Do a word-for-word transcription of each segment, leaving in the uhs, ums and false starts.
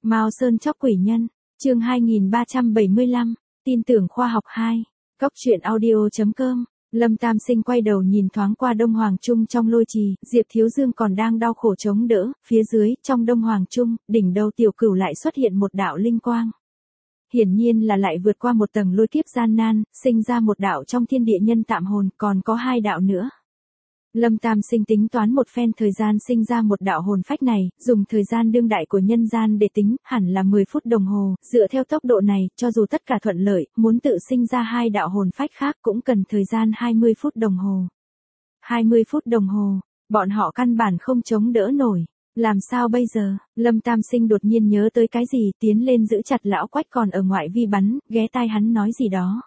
Mao Sơn chóc quỷ nhân, chương hai nghìn ba trăm bảy mươi lăm, tin tưởng khoa học hai, Cóc truyện audio chấm com. Lâm Tam Sinh quay đầu nhìn thoáng qua Đông Hoàng Trung trong lôi trì, Diệp Thiếu Dương còn đang đau khổ chống đỡ, phía dưới, trong Đông Hoàng Trung, đỉnh đầu tiểu cửu lại xuất hiện một đạo linh quang. Hiển nhiên là lại vượt qua một tầng lôi kiếp gian nan, sinh ra một đạo trong thiên địa nhân tạm hồn, còn có hai đạo nữa. Lâm Tam Sinh tính toán một phen thời gian sinh ra một đạo hồn phách này, dùng thời gian đương đại của nhân gian để tính, hẳn là mười phút đồng hồ, dựa theo tốc độ này, cho dù tất cả thuận lợi, muốn tự sinh ra hai đạo hồn phách khác cũng cần thời gian hai mươi phút đồng hồ. hai mươi phút đồng hồ, bọn họ căn bản không chống đỡ nổi. Làm sao bây giờ? Lâm Tam Sinh đột nhiên nhớ tới cái gì, tiến lên giữ chặt lão Quách còn ở ngoại vi bắn, ghé tai hắn nói gì đó.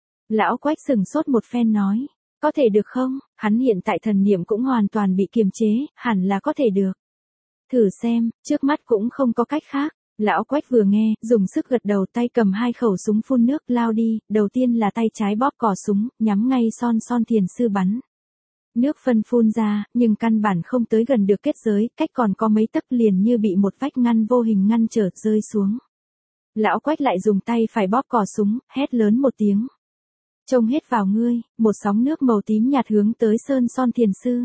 Lão Quách sừng sốt một phen nói. Có thể được không? Hắn hiện tại thần niệm cũng hoàn toàn bị kiềm chế, hẳn là có thể được. Thử xem, trước mắt cũng không có cách khác. Lão Quách vừa nghe, dùng sức gật đầu, tay cầm hai khẩu súng phun nước lao đi, đầu tiên là tay trái bóp cò súng, nhắm ngay Son Son Thiền Sư bắn. Nước phân phun ra, nhưng căn bản không tới gần được kết giới, cách còn có mấy tấc liền như bị một vách ngăn vô hình ngăn trở rơi xuống. Lão Quách lại dùng tay phải bóp cò súng, hét lớn một tiếng. Trông hết vào ngươi, một sóng nước màu tím nhạt hướng tới Sơn Son Thiền Sư.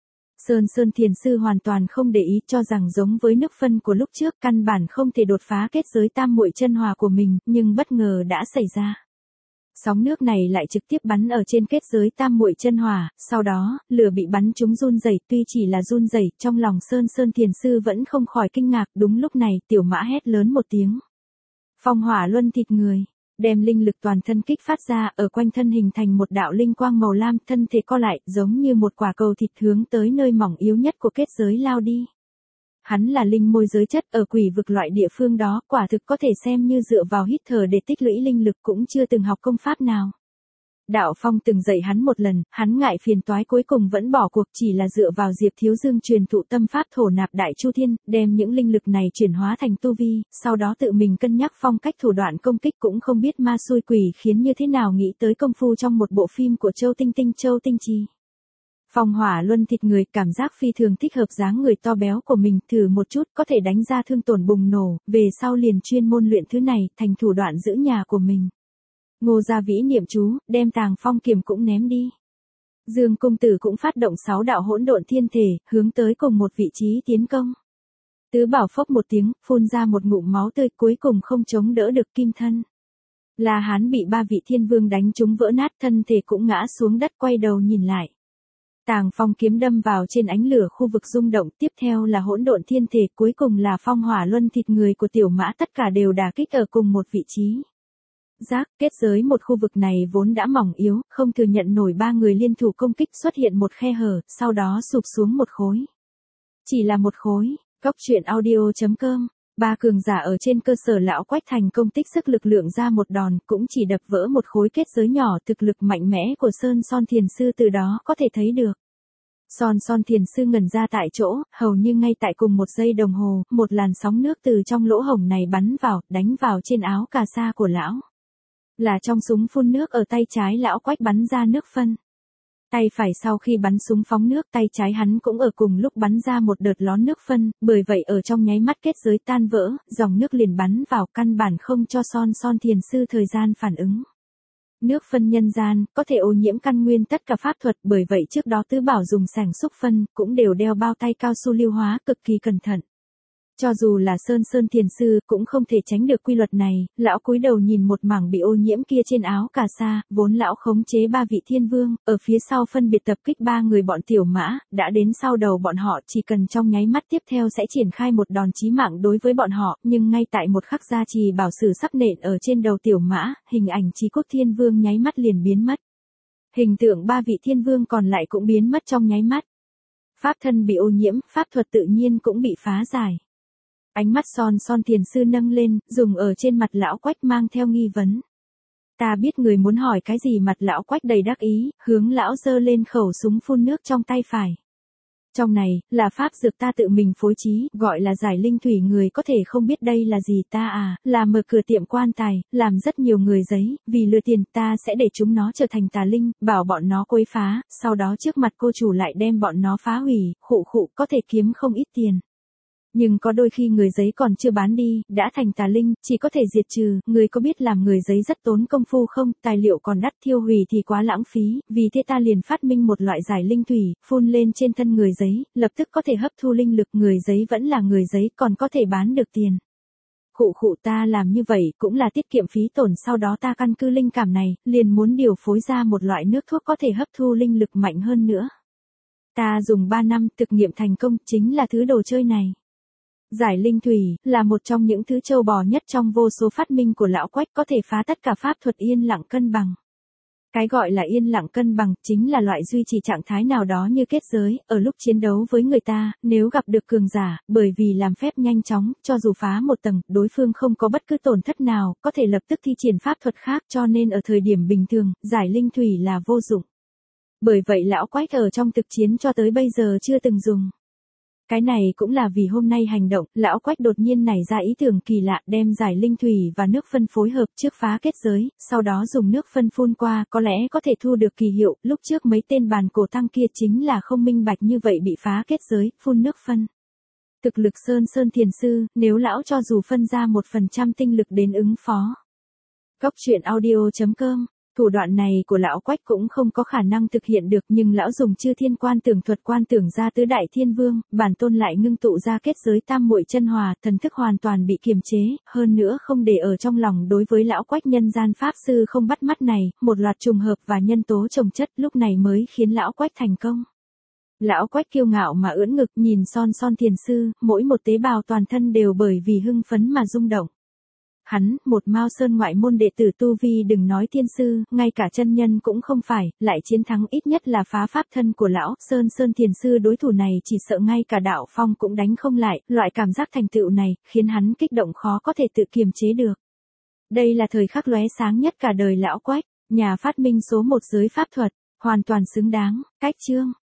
Sơn Sơn Thiền Sư hoàn toàn không để ý, cho rằng giống với nước phân của lúc trước, căn bản không thể đột phá kết giới tam muội chân hòa của mình, nhưng bất ngờ đã xảy ra. Sóng nước này lại trực tiếp bắn ở trên kết giới tam muội chân hòa, sau đó, lửa bị bắn trúng run rẩy, tuy chỉ là run rẩy, trong lòng Sơn Sơn Thiền Sư vẫn không khỏi kinh ngạc, đúng lúc này, tiểu mã hét lớn một tiếng. Phong hỏa luân thịt người. Đem linh lực toàn thân kích phát ra, ở quanh thân hình thành một đạo linh quang màu lam, thân thể co lại, giống như một quả cầu thịt hướng tới nơi mỏng yếu nhất của kết giới lao đi. Hắn là linh môi giới chất ở quỷ vực loại địa phương đó, quả thực có thể xem như dựa vào hít thở để tích lũy linh lực, cũng chưa từng học công pháp nào. Đạo Phong từng dạy hắn một lần, hắn ngại phiền toái cuối cùng vẫn bỏ cuộc, chỉ là dựa vào Diệp Thiếu Dương truyền thụ tâm pháp thổ nạp đại chu thiên, đem những linh lực này chuyển hóa thành tu vi, sau đó tự mình cân nhắc phong cách thủ đoạn công kích, cũng không biết ma xui quỷ khiến như thế nào nghĩ tới công phu trong một bộ phim của Châu Tinh Tinh Châu Tinh Trì. Phong hỏa luân thịt người, cảm giác phi thường thích hợp dáng người to béo của mình, thử một chút có thể đánh ra thương tổn bùng nổ, về sau liền chuyên môn luyện thứ này thành thủ đoạn giữ nhà của mình. Ngô Gia Vĩ niệm chú, đem Tàng Phong kiếm cũng ném đi. Dương công tử cũng phát động sáu đạo hỗn độn thiên thể, hướng tới cùng một vị trí tiến công. Tứ Bảo phốc một tiếng, phun ra một ngụm máu tươi, cuối cùng không chống đỡ được kim thân. La Hán bị ba vị thiên vương đánh trúng vỡ nát, thân thể cũng ngã xuống đất, quay đầu nhìn lại. Tàng Phong kiếm đâm vào trên ánh lửa, khu vực rung động, tiếp theo là hỗn độn thiên thể, cuối cùng là phong hỏa luân thịt người của tiểu mã, tất cả đều đả kích ở cùng một vị trí. Giác, kết giới một khu vực này vốn đã mỏng yếu, không thừa nhận nổi ba người liên thủ công kích, xuất hiện một khe hở, sau đó sụp xuống một khối. Chỉ là một khối, Cóc truyện audio chấm com, ba cường giả ở trên cơ sở lão Quách thành công tích sức lực lượng ra một đòn, cũng chỉ đập vỡ một khối kết giới nhỏ, thực lực mạnh mẽ của Sơn Son Thiền Sư từ đó có thể thấy được. Son Son Thiền Sư ngẩn ra tại chỗ, hầu như ngay tại cùng một giây đồng hồ, một làn sóng nước từ trong lỗ hổng này bắn vào, đánh vào trên áo cà sa của lão. Là trong súng phun nước ở tay trái lão Quách bắn ra nước phân. Tay phải sau khi bắn súng phóng nước, tay trái hắn cũng ở cùng lúc bắn ra một đợt lón nước phân, bởi vậy ở trong nháy mắt kết giới tan vỡ, dòng nước liền bắn vào, căn bản không cho Son Son Thiền Sư thời gian phản ứng. Nước phân nhân gian, có thể ô nhiễm căn nguyên tất cả pháp thuật, bởi vậy trước đó Tứ Bảo dùng sẻng xúc phân, cũng đều đeo bao tay cao su lưu hóa, cực kỳ cẩn thận. Cho dù là Sơn Sơn Thiền Sư cũng không thể tránh được quy luật này, lão cúi đầu nhìn một mảng bị ô nhiễm kia trên áo cà sa, vốn lão khống chế ba vị thiên vương, ở phía sau phân biệt tập kích ba người bọn tiểu mã, đã đến sau đầu bọn họ, chỉ cần trong nháy mắt tiếp theo sẽ triển khai một đòn chí mạng đối với bọn họ, nhưng ngay tại một khắc gia trì bảo sử sắp nện ở trên đầu tiểu mã, hình ảnh Chí Cốt Thiên Vương nháy mắt liền biến mất. Hình tượng ba vị thiên vương còn lại cũng biến mất trong nháy mắt. Pháp thân bị ô nhiễm, pháp thuật tự nhiên cũng bị phá giải. Ánh mắt Son Son Thiền Sư nâng lên, dùng ở trên mặt lão Quách mang theo nghi vấn. Ta biết người muốn hỏi cái gì, mặt lão Quách đầy đắc ý, hướng lão giơ lên khẩu súng phun nước trong tay phải. Trong này, là pháp dược ta tự mình phối trí, gọi là giải linh thủy, người có thể không biết đây là gì, ta à, là mở cửa tiệm quan tài, làm rất nhiều người giấy, vì lừa tiền ta sẽ để chúng nó trở thành tà linh, bảo bọn nó quấy phá, sau đó trước mặt cô chủ lại đem bọn nó phá hủy, khụ khụ, có thể kiếm không ít tiền. Nhưng có đôi khi người giấy còn chưa bán đi, đã thành tà linh, chỉ có thể diệt trừ, người có biết làm người giấy rất tốn công phu không, tài liệu còn đắt, thiêu hủy thì quá lãng phí, vì thế ta liền phát minh một loại giải linh thủy, phun lên trên thân người giấy, lập tức có thể hấp thu linh lực, người giấy vẫn là người giấy, còn có thể bán được tiền. Khụ khụ, ta làm như vậy cũng là tiết kiệm phí tổn, sau đó ta căn cứ linh cảm này, liền muốn điều phối ra một loại nước thuốc có thể hấp thu linh lực mạnh hơn nữa. Ta dùng ba năm thực nghiệm thành công, chính là thứ đồ chơi này. Giải linh thủy, là một trong những thứ trâu bò nhất trong vô số phát minh của lão Quách, có thể phá tất cả pháp thuật yên lặng cân bằng. Cái gọi là yên lặng cân bằng, chính là loại duy trì trạng thái nào đó như kết giới, ở lúc chiến đấu với người ta, nếu gặp được cường giả, bởi vì làm phép nhanh chóng, cho dù phá một tầng, đối phương không có bất cứ tổn thất nào, có thể lập tức thi triển pháp thuật khác, cho nên ở thời điểm bình thường, giải linh thủy là vô dụng. Bởi vậy lão Quách ở trong thực chiến cho tới bây giờ chưa từng dùng. Cái này cũng là vì hôm nay hành động, lão Quách đột nhiên nảy ra ý tưởng kỳ lạ, đem giải linh thủy và nước phân phối hợp trước phá kết giới, sau đó dùng nước phân phun qua, có lẽ có thể thu được kỳ hiệu, lúc trước mấy tên bàn cổ tăng kia chính là không minh bạch như vậy bị phá kết giới, phun nước phân. Thực lực Sơn Sơn Thiền Sư, nếu lão cho dù phân ra một phần trăm tinh lực đến ứng phó. Góc truyện audio chấm com. Thủ đoạn này của lão Quách cũng không có khả năng thực hiện được, nhưng lão dùng chư thiên quan tưởng thuật quan tưởng ra tứ đại thiên vương, bản tôn lại ngưng tụ ra kết giới tam muội chân hòa, thần thức hoàn toàn bị kiềm chế, hơn nữa không để ở trong lòng. Đối với lão Quách nhân gian pháp sư không bắt mắt này, một loạt trùng hợp và nhân tố chồng chất lúc này mới khiến lão Quách thành công. Lão Quách kiêu ngạo mà ưỡn ngực nhìn Son Son Thiền Sư, mỗi một tế bào toàn thân đều bởi vì hưng phấn mà rung động. Hắn, một Mao Sơn ngoại môn đệ tử tu vi đừng nói thiên sư, ngay cả chân nhân cũng không phải, lại chiến thắng ít nhất là phá pháp thân của lão, Sơn Sơn Thiền Sư đối thủ này chỉ sợ ngay cả đạo phong cũng đánh không lại, loại cảm giác thành tựu này, khiến hắn kích động khó có thể tự kiềm chế được. Đây là thời khắc lóe sáng nhất cả đời lão Quách, nhà phát minh số một giới pháp thuật, hoàn toàn xứng đáng, cách chương.